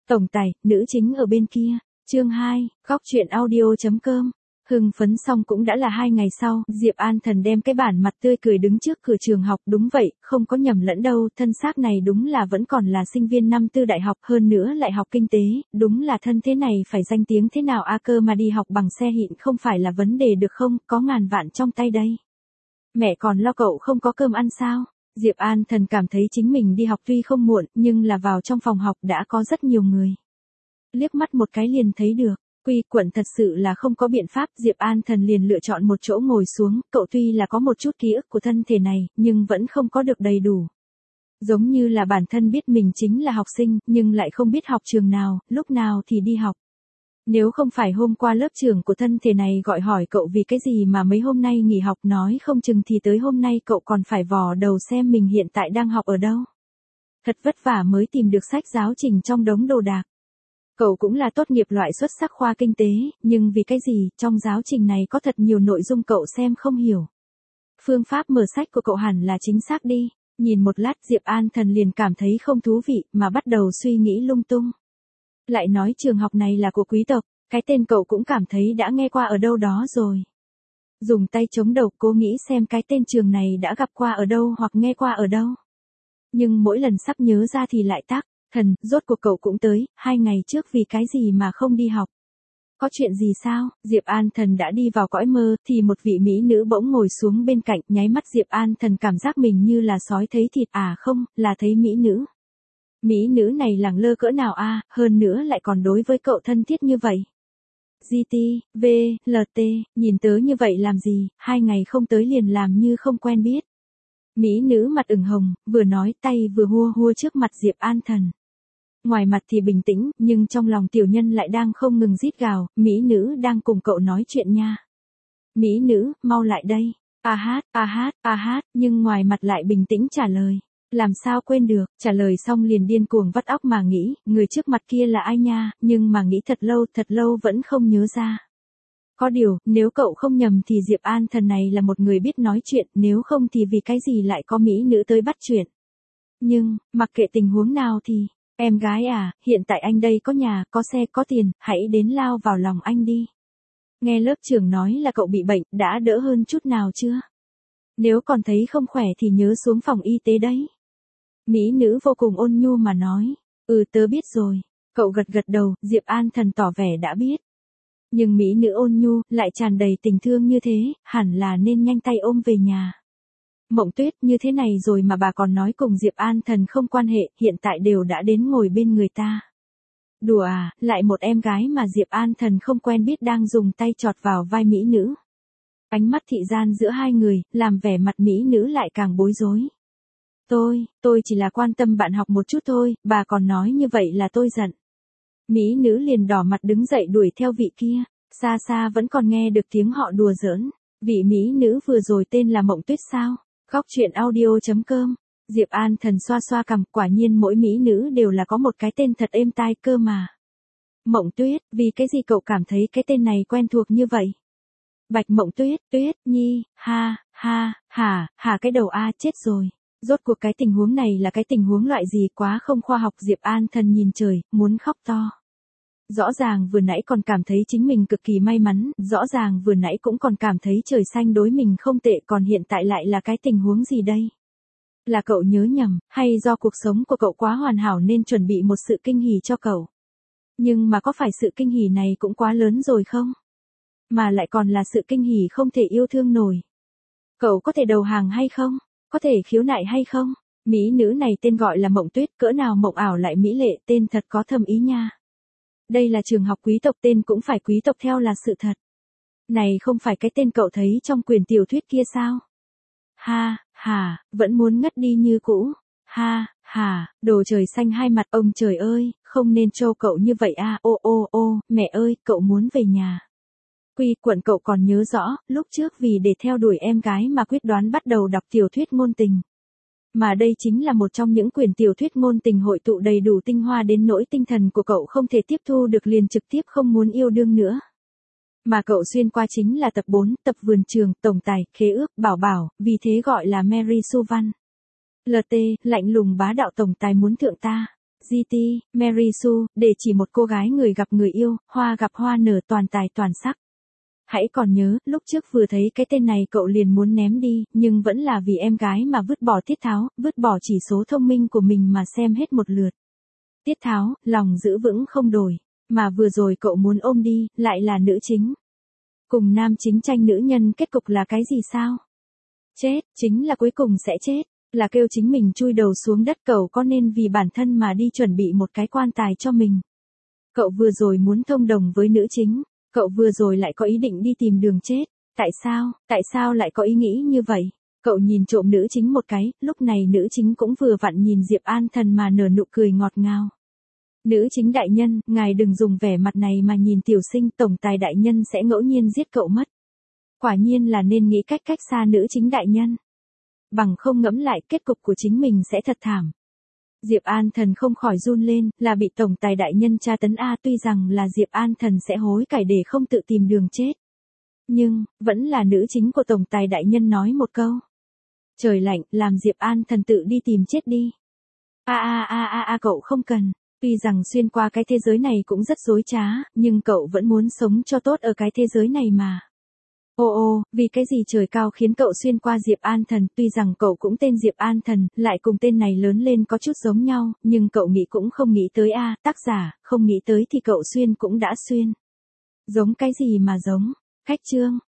Tổng tài, nữ chính ở bên kia. Chương 2, góc truyện audio.com. Hưng phấn xong cũng đã là 2 ngày sau, Diệp An Thần đem cái bản mặt tươi cười đứng trước cửa trường học, đúng vậy, không có nhầm lẫn đâu, thân xác này đúng là vẫn còn là sinh viên năm tư đại học, hơn nữa lại học kinh tế, đúng là thân thế này phải danh tiếng thế nào a cơ mà đi học bằng xe hiện không phải là vấn đề được không, có ngàn vạn trong tay đây. Mẹ còn lo cậu không có cơm ăn sao? Diệp An Thần cảm thấy chính mình đi học tuy không muộn, nhưng là vào trong phòng học đã có rất nhiều người. Liếc mắt một cái liền thấy được. Quy quẩn thật sự là không có biện pháp, Diệp An Thần liền lựa chọn một chỗ ngồi xuống, cậu tuy là có một chút ký ức của thân thể này, nhưng vẫn không có được đầy đủ. Giống như là bản thân biết mình chính là học sinh, nhưng lại không biết học trường nào, lúc nào thì đi học. Nếu không phải hôm qua lớp trưởng của thân thể này gọi hỏi cậu vì cái gì mà mấy hôm nay nghỉ học, nói không chừng thì tới hôm nay cậu còn phải vò đầu xem mình hiện tại đang học ở đâu. Thật vất vả mới tìm được sách giáo trình trong đống đồ đạc. Cậu cũng là tốt nghiệp loại xuất sắc khoa kinh tế, nhưng vì cái gì, trong giáo trình này có thật nhiều nội dung cậu xem không hiểu. Phương pháp mở sách của cậu hẳn là chính xác đi. Nhìn một lát Diệp An Thần liền cảm thấy không thú vị, mà bắt đầu suy nghĩ lung tung. Lại nói trường học này là của quý tộc, cái tên cậu cũng cảm thấy đã nghe qua ở đâu đó rồi. Dùng tay chống đầu cố nghĩ xem cái tên trường này đã gặp qua ở đâu hoặc nghe qua ở đâu. Nhưng mỗi lần sắp nhớ ra thì lại tắc. Thần, rốt cuộc cậu cũng tới, 2 ngày trước vì cái gì mà không đi học? Có chuyện gì sao? Diệp An Thần đã đi vào cõi mơ, thì một vị mỹ nữ bỗng ngồi xuống bên cạnh, nháy mắt Diệp An Thần cảm giác mình như là sói thấy thịt, à không, là thấy mỹ nữ. Mỹ nữ này lẳng lơ cỡ nào a, hơn nữa lại còn đối với cậu thân thiết như vậy. GT, V, LT, nhìn tớ như vậy làm gì, 2 ngày không tới liền làm như không quen biết. Mỹ nữ mặt ửng hồng, vừa nói tay vừa hua hua trước mặt Diệp An Thần. Ngoài mặt thì bình tĩnh, nhưng trong lòng tiểu nhân lại đang không ngừng rít gào, mỹ nữ đang cùng cậu nói chuyện nha. Mỹ nữ, mau lại đây. A hát, nhưng ngoài mặt lại bình tĩnh trả lời. Làm sao quên được, trả lời xong liền điên cuồng vắt óc mà nghĩ, người trước mặt kia là ai nha, nhưng mà nghĩ thật lâu vẫn không nhớ ra. Có điều, nếu cậu không nhầm thì Diệp An Thần này là một người biết nói chuyện, nếu không thì vì cái gì lại có mỹ nữ tới bắt chuyện. Nhưng, mặc kệ tình huống nào thì, em gái à, hiện tại anh đây có nhà, có xe, có tiền, hãy đến lao vào lòng anh đi. Nghe lớp trưởng nói là cậu bị bệnh, đã đỡ hơn chút nào chưa? Nếu còn thấy không khỏe thì nhớ xuống phòng y tế đấy. Mỹ nữ vô cùng ôn nhu mà nói, tớ biết rồi. Cậu gật đầu, Diệp An Thần tỏ vẻ đã biết. Nhưng mỹ nữ ôn nhu, lại tràn đầy tình thương như thế, hẳn là nên nhanh tay ôm về nhà. Mộng Tuyết, như thế này rồi mà bà còn nói cùng Diệp An Thần không quan hệ, hiện tại đều đã đến ngồi bên người ta. Đùa à, lại một em gái mà Diệp An Thần không quen biết đang dùng tay chọt vào vai mỹ nữ. Ánh mắt thị gian giữa hai người, làm vẻ mặt mỹ nữ lại càng bối rối. Tôi chỉ là quan tâm bạn học một chút thôi, bà còn nói như vậy là tôi giận. Mỹ nữ liền đỏ mặt đứng dậy đuổi theo vị kia, xa xa vẫn còn nghe được tiếng họ đùa giỡn. Vị mỹ nữ vừa rồi tên là Mộng Tuyết sao? Góc truyện audio.com. Diệp An Thần xoa xoa cằm, quả nhiên mỗi mỹ nữ đều là có một cái tên thật êm tai cơ mà. Mộng Tuyết, vì cái gì cậu cảm thấy cái tên này quen thuộc như vậy? Bạch Mộng Tuyết, Tuyết Nhi, hả cái đầu a, chết rồi. Rốt cuộc cái tình huống này là cái tình huống loại gì, quá không khoa học. Diệp An Thần nhìn trời, muốn khóc to. Rõ ràng vừa nãy còn cảm thấy chính mình cực kỳ may mắn, rõ ràng vừa nãy cũng còn cảm thấy trời xanh đối mình không tệ, còn hiện tại lại là cái tình huống gì đây? Là cậu nhớ nhầm, hay do cuộc sống của cậu quá hoàn hảo nên chuẩn bị một sự kinh hỉ cho cậu? Nhưng mà có phải sự kinh hỉ này cũng quá lớn rồi không? Mà lại còn là sự kinh hỉ không thể yêu thương nổi. Cậu có thể đầu hàng hay không? Có thể khiếu nại hay không? Mỹ nữ này tên gọi là Mộng Tuyết, cỡ nào mộng ảo lại mỹ lệ, tên thật có thâm ý nha. Đây là trường học quý tộc, tên cũng phải quý tộc theo là sự thật. Này không phải cái tên cậu thấy trong quyển tiểu thuyết kia sao? Vẫn muốn ngất đi như cũ. Đồ trời xanh hai mặt, ông trời ơi, không nên trêu cậu như vậy à, mẹ ơi, cậu muốn về nhà. Quy quẩn cậu còn nhớ rõ, lúc trước vì để theo đuổi em gái mà quyết đoán bắt đầu đọc tiểu thuyết ngôn tình. Mà đây chính là một trong những quyển tiểu thuyết ngôn tình hội tụ đầy đủ tinh hoa đến nỗi tinh thần của cậu không thể tiếp thu được liền trực tiếp không muốn yêu đương nữa. Mà cậu xuyên qua chính là tập 4, tập vườn trường, tổng tài, khế ước, bảo, vì thế gọi là Mary Sue Van. LT, lạnh lùng bá đạo tổng tài muốn thượng ta. GT, Mary Sue, để chỉ một cô gái người gặp người yêu, hoa gặp hoa nở toàn tài toàn sắc. Hãy còn nhớ, lúc trước vừa thấy cái tên này cậu liền muốn ném đi, nhưng vẫn là vì em gái mà vứt bỏ Tiết Tháo, vứt bỏ chỉ số thông minh của mình mà xem hết một lượt. Tiết Tháo, lòng giữ vững không đổi, mà vừa rồi cậu muốn ôm đi, lại là nữ chính. Cùng nam chính tranh nữ nhân kết cục là cái gì sao? Chết, chính là cuối cùng sẽ chết, là kêu chính mình chui đầu xuống đất. Cậu có nên vì bản thân mà đi chuẩn bị một cái quan tài cho mình? Cậu vừa rồi muốn thông đồng với nữ chính, cậu vừa rồi lại có ý định đi tìm đường chết, tại sao lại có ý nghĩ như vậy? Cậu nhìn trộm nữ chính một cái, lúc này nữ chính cũng vừa vặn nhìn Diệp An Thần mà nở nụ cười ngọt ngào. Nữ chính đại nhân, ngài đừng dùng vẻ mặt này mà nhìn tiểu sinh, tổng tài đại nhân sẽ ngẫu nhiên giết cậu mất. Quả nhiên là nên nghĩ cách xa nữ chính đại nhân. Bằng không ngẫm lại kết cục của chính mình sẽ thật thảm. Diệp An Thần không khỏi run lên, là bị tổng tài đại nhân tra tấn a, tuy rằng là Diệp An Thần sẽ hối cải để không tự tìm đường chết. Nhưng, vẫn là nữ chính của tổng tài đại nhân nói một câu. Trời lạnh, làm Diệp An Thần tự đi tìm chết đi. Cậu không cần. Tuy rằng xuyên qua cái thế giới này cũng rất dối trá, nhưng cậu vẫn muốn sống cho tốt ở cái thế giới này mà. Vì cái gì trời cao khiến cậu xuyên qua Diệp An Thần, tuy rằng cậu cũng tên Diệp An Thần, lại cùng tên này lớn lên có chút giống nhau, nhưng cậu nghĩ cũng không nghĩ tới tác giả, không nghĩ tới thì cậu xuyên cũng đã xuyên. Giống cái gì mà giống? Khách chương.